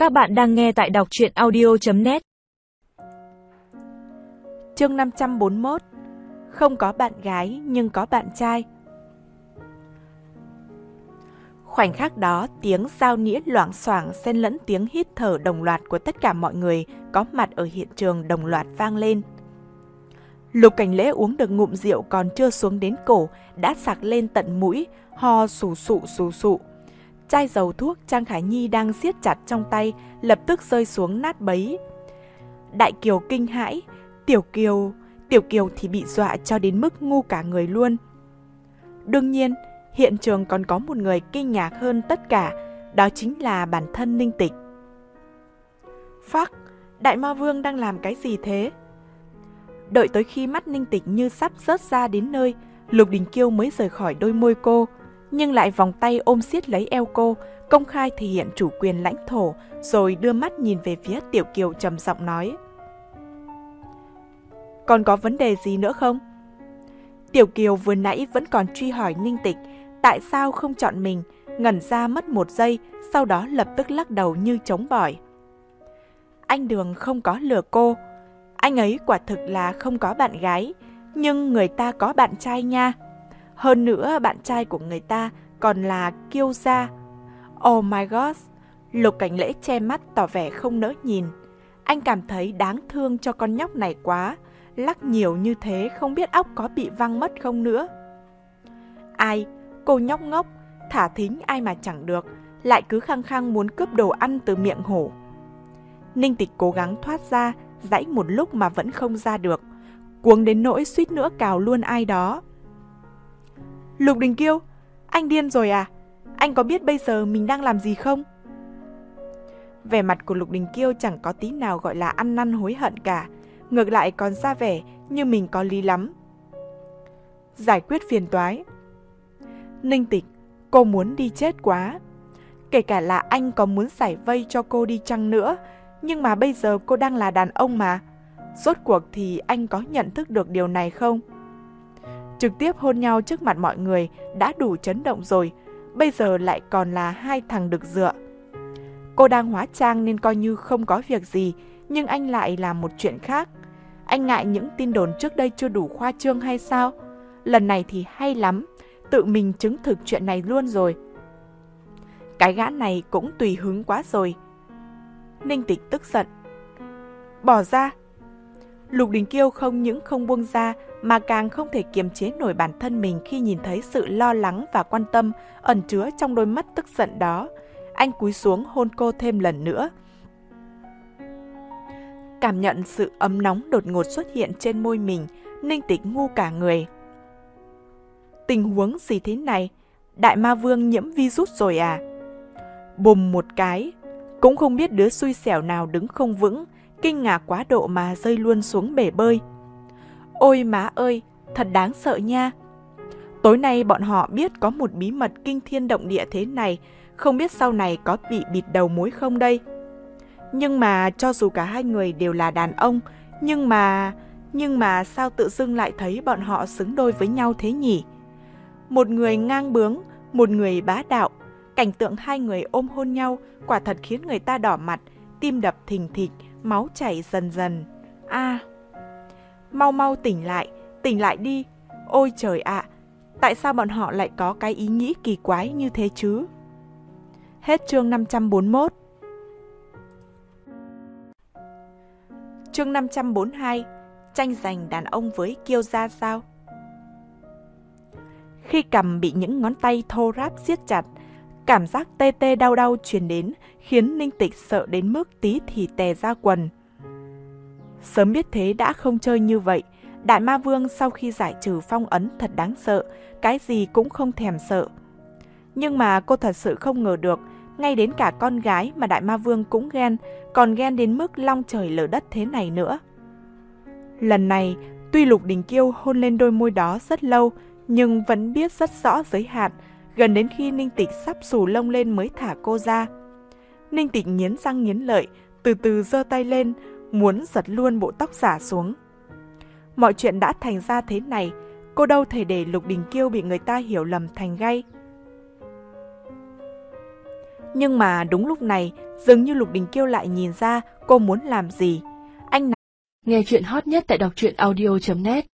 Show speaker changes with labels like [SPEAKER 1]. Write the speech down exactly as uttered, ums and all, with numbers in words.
[SPEAKER 1] Các bạn đang nghe tại đọc truyện audio chấm net.
[SPEAKER 2] Chương năm trăm bốn mươi mốt. Không có bạn gái nhưng có bạn trai. Khoảnh khắc đó, tiếng dao nĩa loảng xoảng xen lẫn tiếng hít thở đồng loạt của tất cả mọi người có mặt ở hiện trường đồng loạt vang lên. Lục Cảnh Lễ uống được ngụm rượu còn chưa xuống đến cổ đã sặc lên tận mũi, ho sù sụ sù sụ. Chai dầu thuốc Trang Khải Nhi đang siết chặt trong tay lập tức rơi xuống nát bấy. Đại Kiều kinh hãi, Tiểu Kiều, Tiểu Kiều thì bị dọa cho đến mức ngu cả người luôn. Đương nhiên, hiện trường còn có một người kinh ngạc hơn tất cả, đó chính là bản thân Ninh Tịch. Phắc, Đại Ma Vương đang làm cái gì thế? Đợi tới khi mắt Ninh Tịch như sắp rớt ra đến nơi, Lục Đình Kiêu mới rời khỏi đôi môi cô, nhưng lại vòng tay ôm siết lấy eo cô, công khai thể hiện chủ quyền lãnh thổ, rồi đưa mắt nhìn về phía Tiểu Kiều trầm giọng nói. Còn có vấn đề gì nữa không? Tiểu Kiều vừa nãy vẫn còn truy hỏi Ninh Tịch, tại sao không chọn mình, ngẩn ra mất một giây, sau đó lập tức lắc đầu như chống bỏi. Anh Đường không có lừa cô, anh ấy quả thực là không có bạn gái, nhưng người ta có bạn trai nha. Hơn nữa bạn trai của người ta còn là Kiêu gia. Oh my god! Lục Cảnh Lễ che mắt tỏ vẻ không nỡ nhìn. Anh cảm thấy đáng thương cho con nhóc này quá, lắc nhiều như thế không biết óc có bị văng mất không nữa. Ai? Cô nhóc ngốc, thả thính ai mà chẳng được, lại cứ khăng khăng muốn cướp đồ ăn từ miệng hổ. Ninh Tịch cố gắng thoát ra, giãy một lúc mà vẫn không ra được, cuống đến nỗi suýt nữa cào luôn ai đó. Lục Đình Kiêu, anh điên rồi à? Anh có biết bây giờ mình đang làm gì không? Vẻ mặt của Lục Đình Kiêu chẳng có tí nào gọi là ăn năn hối hận cả, ngược lại còn ra vẻ như mình có lý lắm. Giải quyết phiền toái. Ninh Tịch, cô muốn đi chết quá. Kể cả là anh có muốn giải vây cho cô đi chăng nữa, nhưng mà bây giờ cô đang là đàn ông mà. Rốt cuộc thì anh có nhận thức được điều này không? Trực tiếp hôn nhau trước mặt mọi người đã đủ chấn động rồi, bây giờ lại còn là hai thằng đực dựa. Cô đang hóa trang nên coi như không có việc gì, nhưng anh lại làm một chuyện khác. Anh ngại những tin đồn trước đây chưa đủ khoa trương hay sao? Lần này thì hay lắm, tự mình chứng thực chuyện này luôn rồi. Cái gã này cũng tùy hứng quá rồi. Ninh Tịch tức giận. Bỏ ra. Lục Đình Kiêu không những không buông ra mà càng không thể kiềm chế nổi bản thân mình khi nhìn thấy sự lo lắng và quan tâm ẩn chứa trong đôi mắt tức giận đó. Anh cúi xuống hôn cô thêm lần nữa. Cảm nhận sự ấm nóng đột ngột xuất hiện trên môi mình, Ninh Tịch ngu cả người. Tình huống gì thế này? Đại Ma Vương nhiễm virus rồi à? Bùm một cái, cũng không biết đứa xui xẻo nào đứng không vững, kinh ngạc quá độ mà rơi luôn xuống bể bơi. Ôi má ơi, thật đáng sợ nha. Tối nay bọn họ biết có một bí mật kinh thiên động địa thế này, không biết sau này có bị bịt đầu mối không đây. Nhưng mà cho dù cả hai người đều là đàn ông, nhưng mà... Nhưng mà sao tự dưng lại thấy bọn họ xứng đôi với nhau thế nhỉ? Một người ngang bướng, một người bá đạo. Cảnh tượng hai người ôm hôn nhau quả thật khiến người ta đỏ mặt, tim đập thình thịch, máu chảy dần dần. À, mau mau tỉnh lại, tỉnh lại đi. Ôi trời ạ, à, tại sao bọn họ lại có cái ý nghĩ kỳ quái như thế chứ? Hết chương năm trăm bốn mươi mốt. Chương năm trăm bốn mươi hai. Tranh giành đàn ông với Kiêu gia sao? Khi cằm bị những ngón tay thô ráp siết chặt, cảm giác tê tê đau đau truyền đến khiến Ninh Tịch sợ đến mức tí thì tè ra quần. Sớm biết thế đã không chơi như vậy. Đại Ma Vương sau khi giải trừ phong ấn thật đáng sợ, cái gì cũng không thèm sợ. Nhưng mà cô thật sự không ngờ được, ngay đến cả con gái mà Đại Ma Vương cũng ghen, còn ghen đến mức long trời lở đất thế này nữa. Lần này, tuy Lục Đình Kiêu hôn lên đôi môi đó rất lâu, nhưng vẫn biết rất rõ giới hạn, gần đến khi Ninh Tịch sắp xù lông lên mới thả cô ra. Ninh Tịch nghiến răng nghiến lợi, từ từ giơ tay lên, muốn giật luôn bộ tóc xả xuống. Mọi chuyện đã thành ra thế này, cô đâu thể để Lục Đình Kiêu bị người ta hiểu lầm thành gay. Nhưng mà đúng lúc này, dường như Lục Đình Kiêu lại nhìn ra cô muốn làm gì. Anh
[SPEAKER 3] nghe chuyện hot nhất tại đọc truyện audio chấm net